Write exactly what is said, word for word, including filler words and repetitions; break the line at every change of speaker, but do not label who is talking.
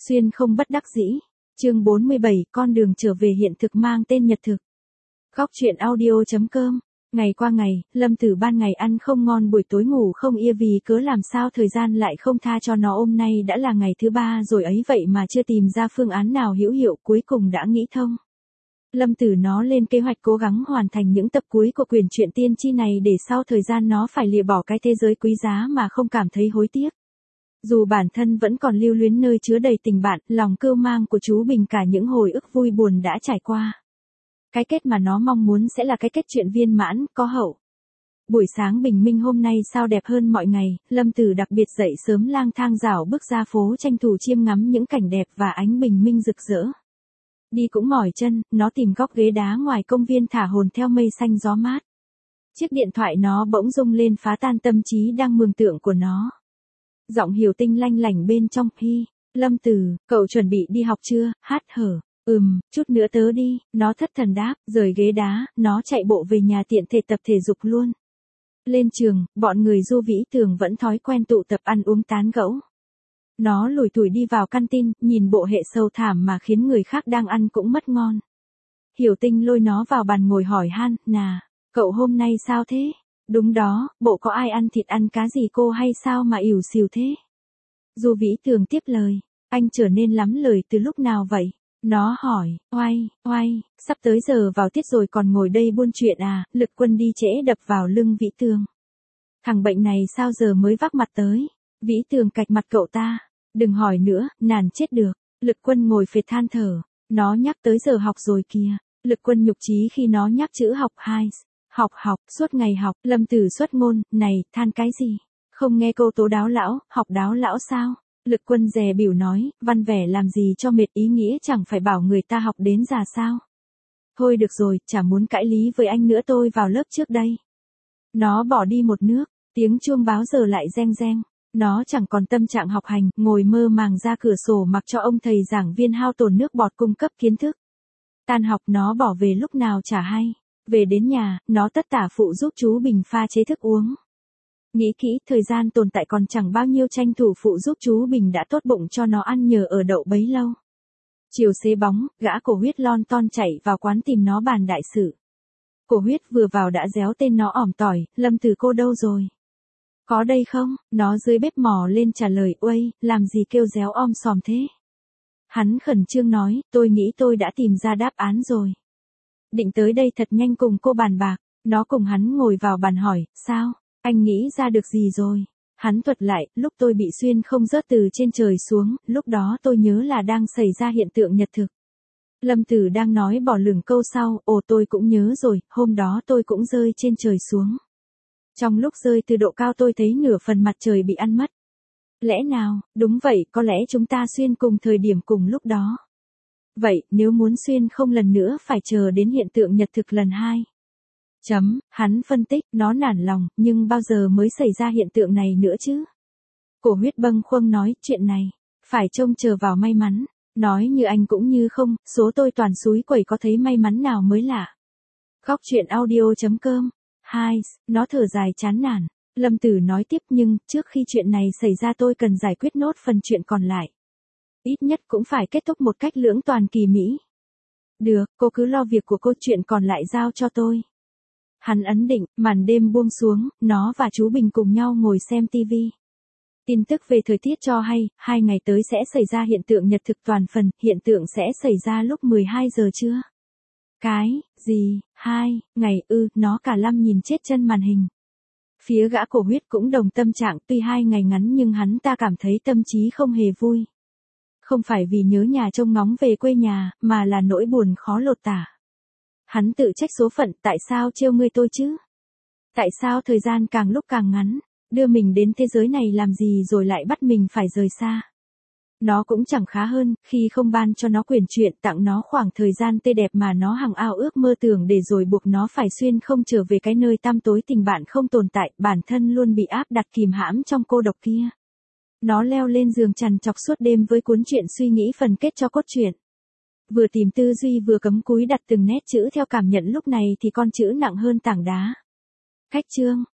Xuyên không bất đắc dĩ. Chương bốn mươi bảy, con đường trở về hiện thực mang tên nhật thực. Góc truyện audio chấm com. Ngày qua ngày, Lâm Tử ban ngày ăn không ngon buổi tối ngủ không yên vì cớ làm sao thời gian lại không tha cho nó. Hôm nay đã là ngày thứ ba rồi ấy vậy mà chưa tìm ra phương án nào hữu hiệu, cuối cùng đã nghĩ thông. Lâm Tử nó lên kế hoạch cố gắng hoàn thành những tập cuối của quyển truyện tiên tri này để sau thời gian nó phải lìa bỏ cái thế giới quý giá mà không cảm thấy hối tiếc. Dù bản thân vẫn còn lưu luyến nơi chứa đầy tình bạn, lòng cưu mang của chú Bình cả những hồi ức vui buồn đã trải qua. Cái kết mà nó mong muốn sẽ là cái kết truyện viên mãn, có hậu. Buổi sáng bình minh hôm nay sao đẹp hơn mọi ngày, Lâm Tử đặc biệt dậy sớm lang thang rảo bước ra phố tranh thủ chiêm ngắm những cảnh đẹp và ánh bình minh rực rỡ. Đi cũng mỏi chân, nó tìm góc ghế đá ngoài công viên thả hồn theo mây xanh gió mát. Chiếc điện thoại nó bỗng rung lên phá tan tâm trí đang mường tượng của nó. Giọng Hiểu Tinh lanh lảnh bên trong, hi, Lâm Tử, cậu chuẩn bị đi học chưa, hát hở, ừm, chút nữa tớ đi, nó thất thần đáp, rời ghế đá, nó chạy bộ về nhà tiện thể tập thể dục luôn. Lên trường, bọn người Du Vĩ Tường vẫn thói quen tụ tập ăn uống tán gẫu. Nó lủi thủi đi vào căn tin, nhìn bộ hệ sầu thảm mà khiến người khác đang ăn cũng mất ngon. Hiểu Tinh lôi nó vào bàn ngồi hỏi han, nà, cậu hôm nay sao thế? Đúng đó, bộ có ai ăn thịt ăn cá gì cô hay sao mà ỉu xìu thế? Du Vĩ Tường tiếp lời, anh trở nên lắm lời từ lúc nào vậy? Nó hỏi, oai, oai, sắp tới giờ vào tiết rồi còn ngồi đây buôn chuyện à? Lực Quân đi trễ đập vào lưng Vĩ Tường. Thằng bệnh này sao giờ mới vác mặt tới? Vĩ Tường cạch mặt cậu ta, đừng hỏi nữa, nản chết được. Lực Quân ngồi phệt than thở, nó nhắc tới giờ học rồi kìa. Lực Quân nhục chí khi nó nhắc chữ học hai. Học học, suốt ngày học, Lâm Tử xuất ngôn, này, than cái gì? Không nghe câu tố đáo lão, học đáo lão sao? Lực Quân dè bỉu nói, văn vẻ làm gì cho mệt ý nghĩa chẳng phải bảo người ta học đến già sao? Thôi được rồi, chả muốn cãi lý với anh nữa tôi vào lớp trước đây. Nó bỏ đi một nước, tiếng chuông báo giờ lại reng reng. Nó chẳng còn tâm trạng học hành, ngồi mơ màng ra cửa sổ mặc cho ông thầy giảng viên hao tổn nước bọt cung cấp kiến thức. Tan học nó bỏ về lúc nào chả hay. Về đến nhà, nó tất tả phụ giúp chú Bình pha chế thức uống. Nghĩ kỹ, thời gian tồn tại còn chẳng bao nhiêu, tranh thủ phụ giúp chú Bình đã tốt bụng cho nó ăn nhờ ở đậu bấy lâu. Chiều xế bóng, gã Cổ Huyết lon ton chạy vào quán tìm nó bàn đại sự. Cổ Huyết vừa vào đã réo tên nó ỏm tỏi, Lâm Tử cô đâu rồi? Có đây không? Nó dưới bếp mò lên trả lời, uây, làm gì kêu réo om sòm thế? Hắn khẩn trương nói, tôi nghĩ tôi đã tìm ra đáp án rồi. Định tới đây thật nhanh cùng cô bàn bạc, nó cùng hắn ngồi vào bàn hỏi, sao, anh nghĩ ra được gì rồi? Hắn thuật lại, lúc tôi bị xuyên không rớt từ trên trời xuống, lúc đó tôi nhớ là đang xảy ra hiện tượng nhật thực. Lâm Tử đang nói bỏ lửng câu sau, ồ tôi cũng nhớ rồi, hôm đó tôi cũng rơi trên trời xuống. Trong lúc rơi từ độ cao tôi thấy nửa phần mặt trời bị ăn mất. Lẽ nào, đúng vậy, có lẽ chúng ta xuyên cùng thời điểm cùng lúc đó. Vậy, nếu muốn xuyên không lần nữa phải chờ đến hiện tượng nhật thực lần hai. Chấm, hắn phân tích, nó nản lòng, nhưng bao giờ mới xảy ra hiện tượng này nữa chứ? Cổ Huyết bâng khuâng nói, chuyện này, phải trông chờ vào may mắn. Nói như anh cũng như không, số tôi toàn súi quẩy có thấy may mắn nào mới lạ. Góc truyện audio chấm com. Hai, nó thở dài chán nản. Lâm Tử nói tiếp, nhưng, trước khi chuyện này xảy ra tôi cần giải quyết nốt phần chuyện còn lại. Ít nhất cũng phải kết thúc một cách lưỡng toàn kỳ mỹ. Được, cô cứ lo việc của cô, chuyện còn lại giao cho tôi. Hắn ấn định, màn đêm buông xuống, nó và chú Bình cùng nhau ngồi xem tivi. Tin tức về thời tiết cho hay, hai ngày tới sẽ xảy ra hiện tượng nhật thực toàn phần, hiện tượng sẽ xảy ra lúc mười hai giờ trưa. Cái, gì, hai, ngày ư, nó cả lăm nhìn chết chân màn hình. Phía gã Cổ Huyết cũng đồng tâm trạng, tuy hai ngày ngắn nhưng hắn ta cảm thấy tâm trí không hề vui. Không phải vì nhớ nhà trông ngóng về quê nhà, mà là nỗi buồn khó lột tả. Hắn tự trách số phận, tại sao trêu ngươi tôi chứ? Tại sao thời gian càng lúc càng ngắn, đưa mình đến thế giới này làm gì rồi lại bắt mình phải rời xa? Nó cũng chẳng khá hơn, khi không ban cho nó quyền truyện, tặng nó khoảng thời gian tươi đẹp mà nó hằng ao ước mơ tưởng để rồi buộc nó phải xuyên không trở về cái nơi tăm tối tình bạn không tồn tại, bản thân luôn bị áp đặt kìm hãm trong cô độc kia. Nó leo lên giường trằn trọc suốt đêm với cuốn truyện suy nghĩ phần kết cho cốt truyện. Vừa tìm tư duy vừa cấm cúi đặt từng nét chữ theo cảm nhận, lúc này thì con chữ nặng hơn tảng đá. Khách chương,